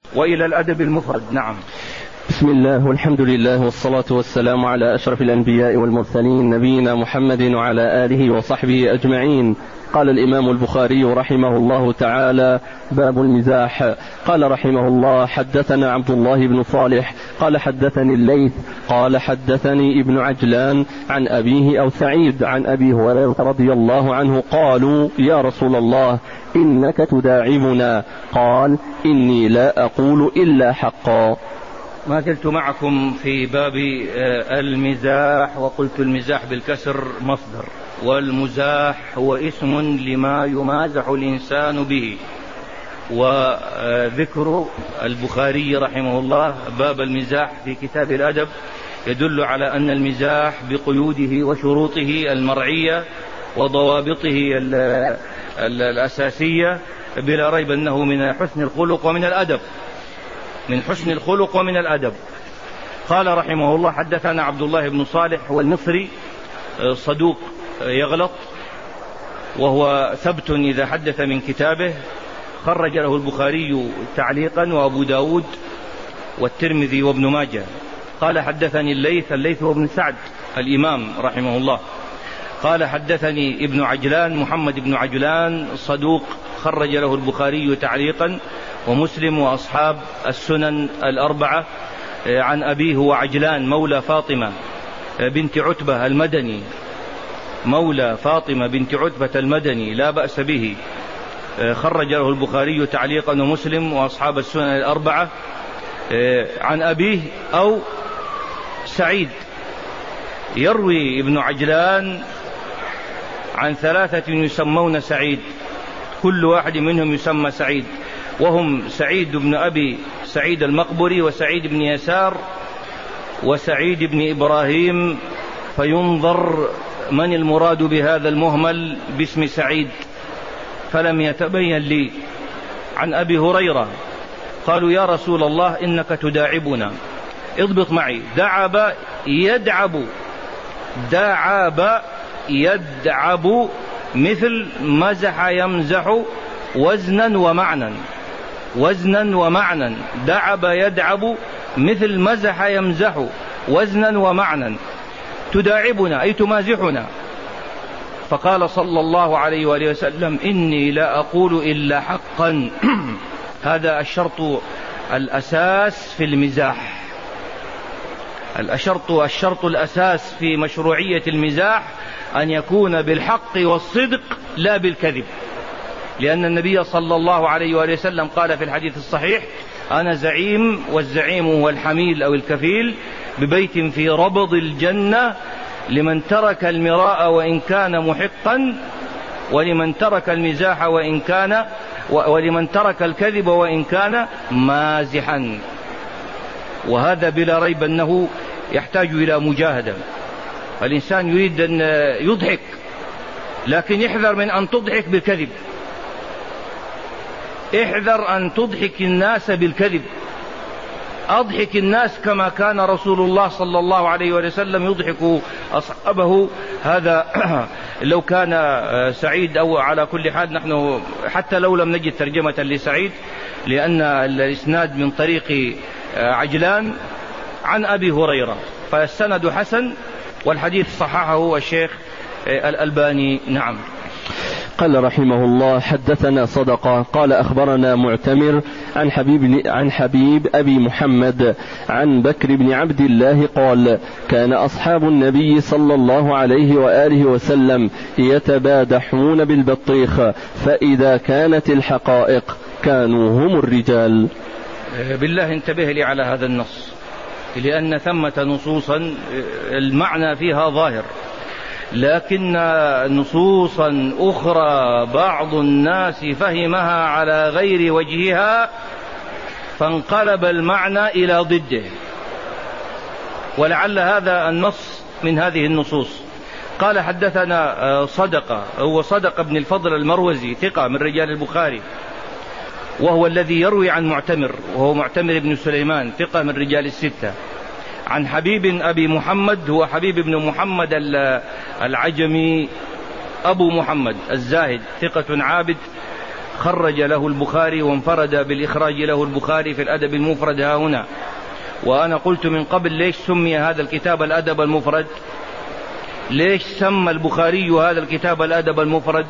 وإلى الأدب المفرد. نعم. بسم الله والحمد لله والصلاة والسلام على أشرف الأنبياء والمرسلين نبينا محمد وعلى آله وصحبه أجمعين. قال الإمام البخاري رحمه الله تعالى: باب المزاح. قال رحمه الله: حدثنا عبد الله بن صالح قال حدثني الليث قال حدثني ابن عجلان عن أبيه أو سعيد عن أبي هريرة رضي الله عنه قالوا: يا رسول الله إنك تداعبنا. قال: إني لا أقول إلا حقا. ما زلت معكم في باب المزاح، وقلت المزاح بالكسر مصدر، والمزاح هو اسم لما يمازح الإنسان به. وذكر البخاري رحمه الله باب المزاح في كتاب الأدب يدل على أن المزاح بقيوده وشروطه المرعية وضوابطه الأساسية بلا ريب أنه من حسن الخلق ومن الأدب، من حسن الخلق ومن الأدب. قال رحمه الله: حدثنا عبد الله بن صالح والمصري صدوق يغلط وهو ثبت إذا حدث من كتابه، خرج له البخاري تعليقا وأبو داود والترمذي وابن ماجه. قال: حدثني الليث هو ابن سعد الإمام رحمه الله. قال: حدثني ابن عجلان محمد بن عجلان صدوق، خرج له البخاري تعليقا ومسلم وأصحاب السنن الأربعة، عن أبيه وعجلان مولى فاطمة بنت عتبة المدني، مولى فاطمة بنت عتبة المدني لا بأس به، خرج له البخاري تعليقا ومسلم وأصحاب السنن الأربعة، عن أبيه أو سعيد. يروي ابن عجلان عن ثلاثة يسمون سعيد، كل واحد منهم يسمى سعيد، وهم سعيد بن أبي سعيد المقبري وسعيد بن يسار وسعيد بن إبراهيم، فينظر من المراد بهذا المهمل باسم سعيد، فلم يتبين لي. عن أبي هريرة قالوا: يا رسول الله إنك تداعبنا. اضبط معي: دعب يدعب، دعب يدعب، مثل مزح يمزح، وزنا ومعنى، وزنا ومعنى. دعب يدعب مثل مزح يمزح، وزنا ومعنى. تداعبنا أي تمازحنا. فقال صلى الله عليه وآله وسلم: إني لا أقول إلا حقا. هذا الشرط الأساس في المزاح، الشرط الأساس في مشروعية المزاح أن يكون بالحق والصدق لا بالكذب، لأن النبي صلى الله عليه وآله وسلم قال في الحديث الصحيح: أنا زعيم، والزعيم هو الحميل أو الكفيل، ببيت في ربض الجنة لمن ترك المراء وإن كان محقا، ولمن ترك المزاح وإن كان، ولمن ترك الكذب وإن كان مازحا. وهذا بلا ريب أنه يحتاج إلى مجاهدة. الإنسان يريد أن يضحك، لكن يحذر من أن تضحك بالكذب، احذر أن تضحك الناس بالكذب. أضحك الناس كما كان رسول الله صلى الله عليه وسلم يضحك أصحابه. هذا لو كان سعيد، أو على كل حال نحن حتى لو لم نجد ترجمة لسعيد، لأن الإسناد من طريق عجلان عن أبي هريرة، فالسند حسن، والحديث صححه الشيخ الألباني. نعم. قال رحمه الله: حدثنا صدقة قال أخبرنا معتمر عن حبيب أبي محمد عن بكر بن عبد الله قال: كان أصحاب النبي صلى الله عليه وآله وسلم يتبادحون بالبطيخ، فإذا كانت الحقائق كانوا هم الرجال. بالله انتبه لي على هذا النص، لأن ثمة نصوصا المعنى فيها ظاهر، لكن نصوصا أخرى بعض الناس فهمها على غير وجهها، فانقلب المعنى إلى ضده، ولعل هذا النص من هذه النصوص. قال: حدثنا صدقة، هو صدقة بن الفضل المروزي، ثقة من رجال البخاري، وهو الذي يروي عن معتمر، وهو معتمر بن سليمان، ثقة من رجال الستة. عن حبيب أبي محمد، هو حبيب بن محمد العجمي أبو محمد الزاهد، ثقة عابد، خرج له البخاري وانفرد بالإخراج له البخاري في الأدب المفرد ها هنا. وأنا قلت من قبل ليش سمي هذا الكتاب الأدب المفرد؟ ليش سمى البخاري هذا الكتاب الأدب المفرد؟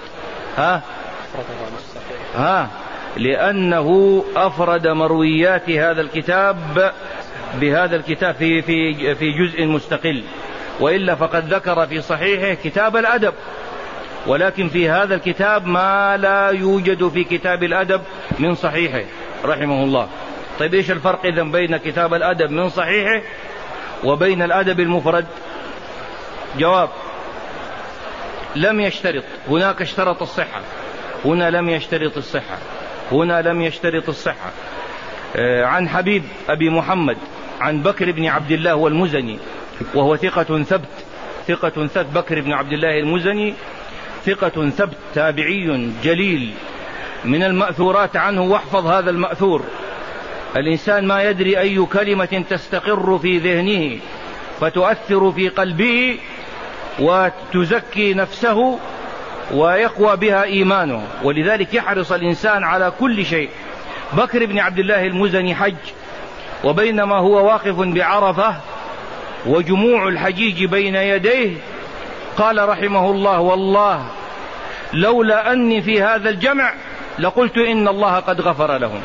لأنه أفرد مرويات هذا الكتاب بهذا الكتاب في جزء مستقل، وإلا فقد ذكر في صحيحه كتاب الأدب، ولكن في هذا الكتاب ما لا يوجد في كتاب الأدب من صحيحه رحمه الله. طيب إيش الفرق إذن بين كتاب الأدب من صحيحه وبين الأدب المفرد؟ جواب: لم يشترط. هناك اشترط الصحة، هنا لم يشترط الصحة، هنا لم يشترط الصحة. عن حبيب أبي محمد عن بكر بن عبد الله والمزني، وهو ثقة ثبت بكر بن عبد الله المزني ثقة ثبت تابعي جليل من المأثورات عنه. واحفظ هذا المأثور: الإنسان ما يدري أي كلمة تستقر في ذهنه فتؤثر في قلبه وتزكي نفسه ويقوى بها إيمانه، ولذلك يحرص الإنسان على كل شيء. بكر بن عبد الله المزني حج، وبينما هو واقف بعرفة وجموع الحجيج بين يديه قال رحمه الله: والله لولا أني في هذا الجمع لقلت إن الله قد غفر لهم.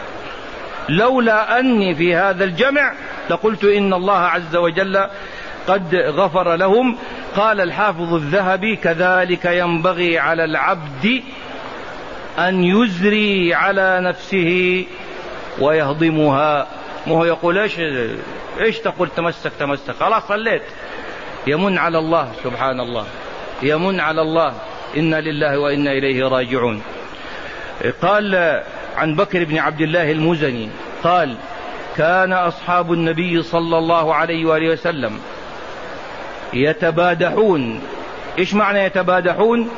لولا أني في هذا الجمع لقلت إن الله عز وجل قد غفر لهم. قال الحافظ الذهبي: كذلك ينبغي على العبد أن يزري على نفسه ويهضمها. وهو يقول إيش تقول تمسك خلاص صليت. يمن على الله، سبحان الله، يمن على الله. إنا لله وإنا إليه راجعون. قال عن بكر بن عبد الله المزني قال: كان أصحاب النبي صلى الله عليه وآله وسلم يتبادحون. إيش معنى يتبادحون؟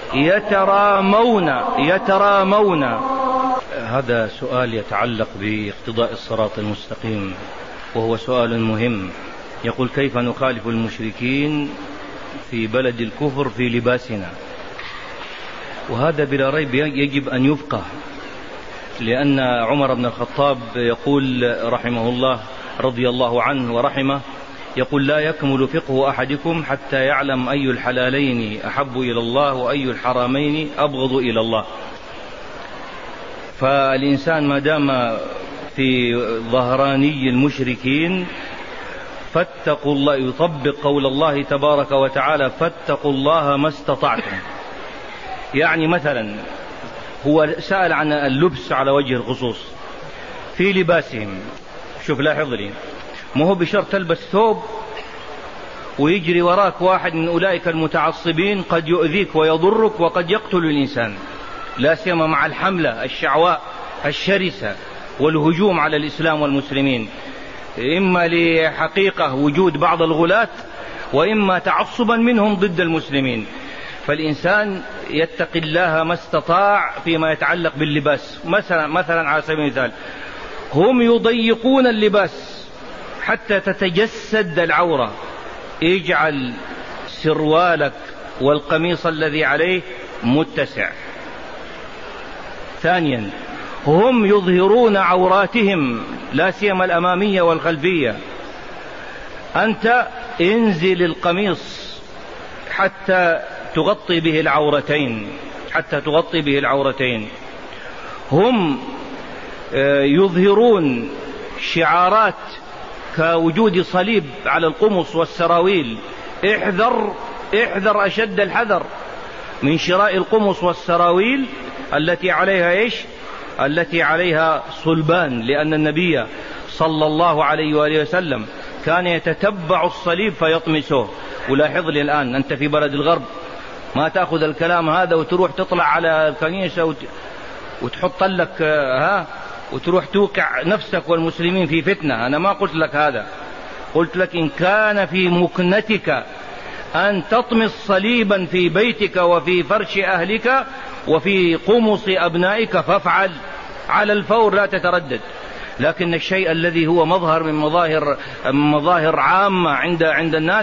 يترامون. هذا سؤال يتعلق باقتضاء الصراط المستقيم، وهو سؤال مهم. يقول: كيف نخالف المشركين في بلد الكفر في لباسنا؟ وهذا بلا ريب يجب أن يفقه، لأن عمر بن الخطاب يقول رحمه الله رضي الله عنه ورحمه، يقول: لا يكمل فقه أحدكم حتى يعلم أي الحلالين أحب إلى الله وأي الحرامين أبغض إلى الله. فالإنسان ما دام في ظهراني المشركين فاتقوا الله، يطبق قول الله تبارك وتعالى: فاتقوا الله ما استطعتم. يعني مثلا هو سأل عن اللبس على وجه الخصوص في لباسهم. شوف لاحظ لي، ما هو بشرط تلبس ثوب ويجري وراك واحد من أولئك المتعصبين قد يؤذيك ويضرك وقد يقتل الإنسان، لا سيما مع الحملة الشعواء الشرسة والهجوم على الإسلام والمسلمين، إما لحقيقة وجود بعض الغلاة وإما تعصبا منهم ضد المسلمين. فالإنسان يتقي الله ما استطاع فيما يتعلق باللباس. مثلا على سبيل المثال، هم يضيقون اللباس حتى تتجسد العورة. اجعل سروالك والقميص الذي عليه متسع. ثانيا، هم يظهرون عوراتهم لا سيما الأمامية والخلفية. أنت انزل القميص حتى تغطي به العورتين. هم يظهرون شعارات كوجود صليب على القمص والسراويل. احذر أشد الحذر من شراء القمص والسراويل التي عليها إيش؟ التي عليها صلبان، لأن النبي صلى الله عليه وآله وسلم كان يتتبع الصليب فيطمسه. ولاحظ لي الآن، أنت في بلد الغرب ما تأخذ الكلام هذا وتروح تطلع على الكنيسة وتحط لك وتروح توقع نفسك والمسلمين في فتنة. أنا ما قلت لك هذا، قلت لك إن كان في مكنتك أن تطمس صليبا في بيتك وفي فرش أهلك وفي قمص أبنائك فافعل على الفور، لا تتردد. لكن الشيء الذي هو مظهر من مظاهر عامة عند الناس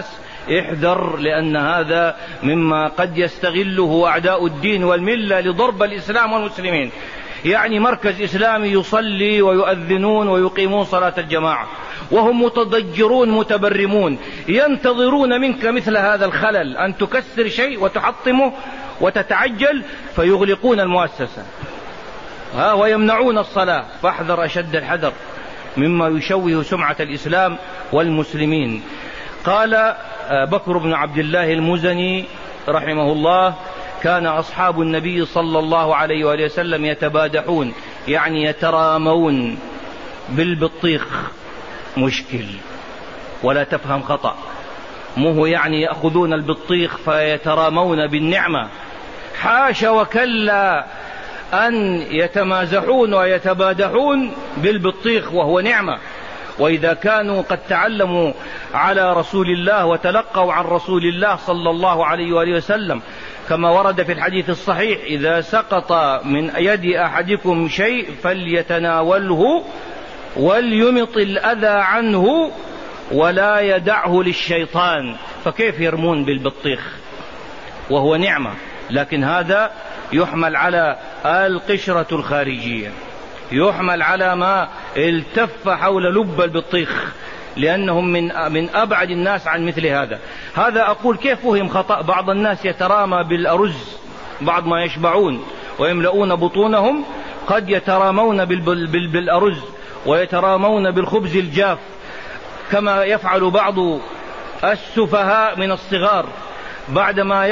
احذر، لأن هذا مما قد يستغله أعداء الدين والملة لضرب الإسلام والمسلمين. يعني مركز إسلامي يصلي ويؤذنون ويقيمون صلاة الجماعة وهم متضجرون متبرمون، ينتظرون منك مثل هذا الخلل، أن تكسر شيء وتحطمه وتتعجل، فيغلقون المؤسسة ويمنعون الصلاة. فاحذر أشد الحذر مما يشوه سمعة الإسلام والمسلمين. قال بكر بن عبد الله المزني رحمه الله: كان أصحاب النبي صلى الله عليه وآله وسلم يتبادحون، يعني يترامون بالبطيخ. مشكل، ولا تفهم خطأ، مو يعني يأخذون البطيخ فيترامون بالنعمة، حاشا وكلا، أن يتمازحون ويتبادحون بالبطيخ وهو نعمة. وإذا كانوا قد تعلموا على رسول الله وتلقوا عن رسول الله صلى الله عليه وآله وسلم، كما ورد في الحديث الصحيح: إذا سقط من يد أحدكم شيء فليتناوله وليمط الأذى عنه ولا يدعه للشيطان. فكيف يرمون بالبطيخ وهو نعمة؟ لكن هذا يحمل على القشرة الخارجية، يحمل على ما التف حول لب البطيخ، لأنهم من أبعد الناس عن مثل هذا. هذا أقول كيف فهم خطأ. بعض الناس يترامى بالأرز بعد ما يشبعون ويملؤون بطونهم، قد يترامون بالأرز ويترامون بالخبز الجاف، كما يفعل بعض السفهاء من الصغار بعدما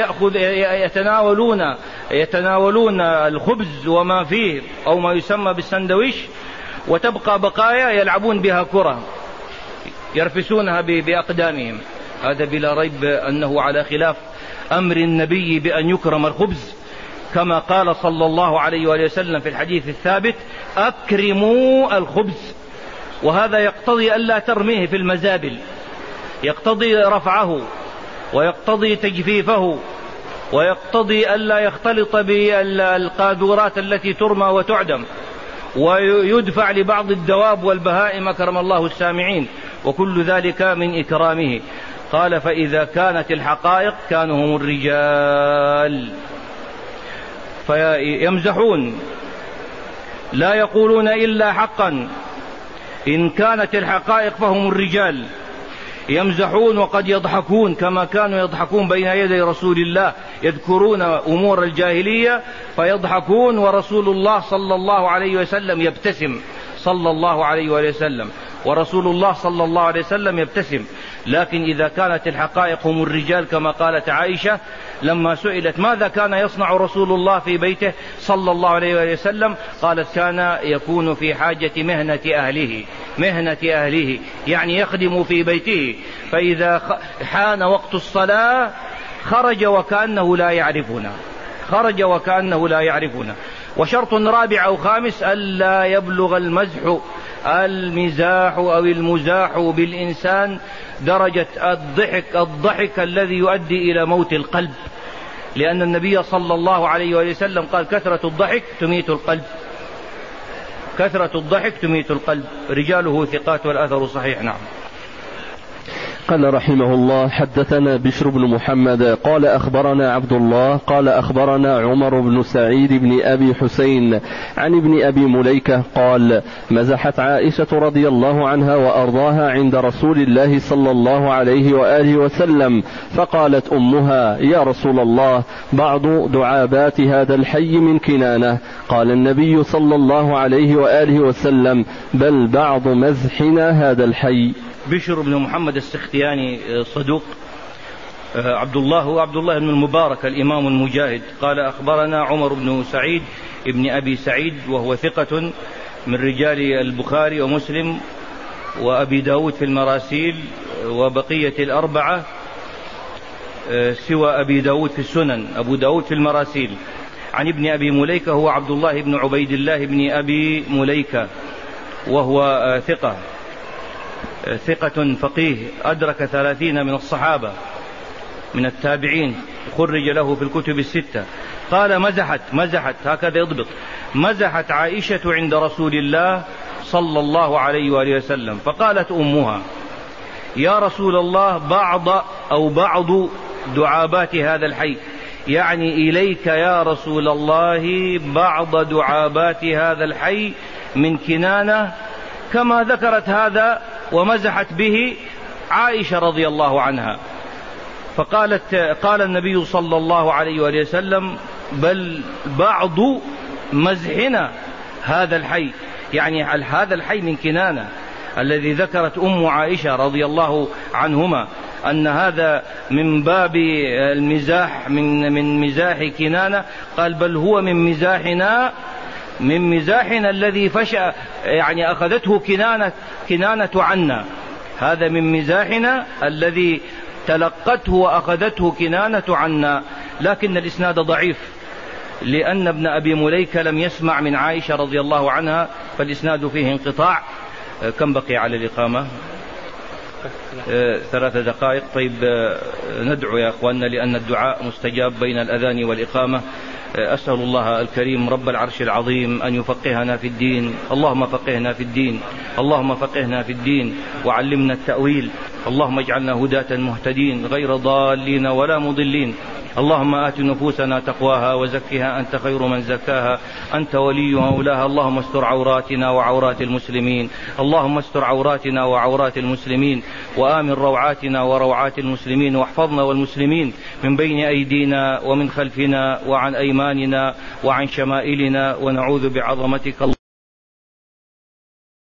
يتناولون الخبز وما فيه أو ما يسمى بالسندويش، وتبقى بقايا يلعبون بها كرة يرفسونها بأقدامهم. هذا بلا ريب أنه على خلاف أمر النبي بأن يكرم الخبز، كما قال صلى الله عليه وآله وسلم في الحديث الثابت: أكرموا الخبز. وهذا يقتضي ألا ترميه في المزابل، يقتضي رفعه، ويقتضي تجفيفه، ويقتضي ألا يختلط بالقاذورات التي ترمى وتعدم، ويدفع لبعض الدواب والبهائم كرم الله السامعين، وكل ذلك من إكرامه. قال: فإذا كانت الحقائق كانوا هم الرجال، فيمزحون لا يقولون إلا حقا. إن كانت الحقائق فهم الرجال، يمزحون وقد يضحكون كما كانوا يضحكون بين يدي رسول الله، يذكرون أمور الجاهلية فيضحكون، ورسول الله صلى الله عليه وسلم يبتسم صلى الله عليه وسلم، ورسول الله صلى الله عليه وسلم يبتسم. لكن إذا كانت الحقائق هم الرجال، كما قالت عائشة لما سئلت ماذا كان يصنع رسول الله في بيته صلى الله عليه وسلم، قالت: كان يكون في حاجة مهنة أهله، يعني يخدم في بيته، فإذا حان وقت الصلاة خرج وكأنه لا يعرفنا. وشرط رابع أو خامس: ألا يبلغ المزاح أو المزاح بالإنسان درجة الضحك الذي يؤدي إلى موت القلب، لأن النبي صلى الله عليه وسلم قال: كثرة الضحك تميت القلب. رجاله ثقات والأثر صحيح. نعم. قال رحمه الله: حدثنا بشر بن محمد قال أخبرنا عبد الله قال أخبرنا عمر بن سعيد بن أبي حسين عن ابن أبي مليكة قال: مزحت عائشة رضي الله عنها وأرضاها عند رسول الله صلى الله عليه وآله وسلم، فقالت أمها: يا رسول الله، بعض دعابات هذا الحي من كنانة. قال النبي صلى الله عليه وآله وسلم: بل بعض مزحنا هذا الحي. بشر بن محمد السختياني صدوق. عبد الله بن المبارك الإمام المجاهد قال: أخبرنا عمر بن سعيد ابن أبي سعيد، وهو ثقة من رجال البخاري ومسلم وأبي داود في المراسيل وبقية الأربعة سوى أبي داود في السنن، أبو داود في المراسيل. عن ابن أبي مليكة هو عبد الله بن عبيد الله بن أبي مليكة، وهو ثقة فقيه، أدرك 30 من الصحابة من التابعين، خرج له في الكتب الستة. قال: مزحت هكذا يضبط: مزحت عائشة عند رسول الله صلى الله عليه وآله وسلم، فقالت أمها: يا رسول الله، بعض أو بعض دعابات هذا الحي، يعني إليك يا رسول الله بعض دعابات هذا الحي من كنانة، كما ذكرت هذا ومزحت به عائشة رضي الله عنها. قال النبي صلى الله عليه وآله وسلم بل بعض مزحنا هذا الحي، يعني هذا الحي من كنانة الذي ذكرت أم عائشة رضي الله عنهما أن هذا من باب المزاح، من مزاح كنانة. قال بل هو من مزاحنا الذي فشأ، يعني أخذته كنانة عنا، هذا من مزاحنا الذي تلقته وأخذته كنانة عنا. لكن الإسناد ضعيف لأن ابن أبي مليكة لم يسمع من عائشة رضي الله عنها، فالإسناد فيه انقطاع. كم بقي على الإقامة؟ 3 دقائق. طيب ندعو يا أخواننا لأن الدعاء مستجاب بين الأذان والإقامة. أسأل الله الكريم رب العرش العظيم أن يفقهنا في الدين. اللهم فقهنا في الدين، اللهم فقهنا في الدين وعلمنا التأويل. اللهم اجعلنا هداة مهتدين غير ضالين ولا مضلين. اللهم آت نفوسنا تقواها وزكها أنت خير من زكاها، أنت ولي مولاها. اللهم استر عوراتنا وعورات المسلمين، اللهم استر عوراتنا وعورات المسلمين، وآمن روعاتنا وروعات المسلمين، واحفظنا والمسلمين من بين أيدينا ومن خلفنا وعن أيماننا وعن شمائلنا، ونعوذ بعظمتك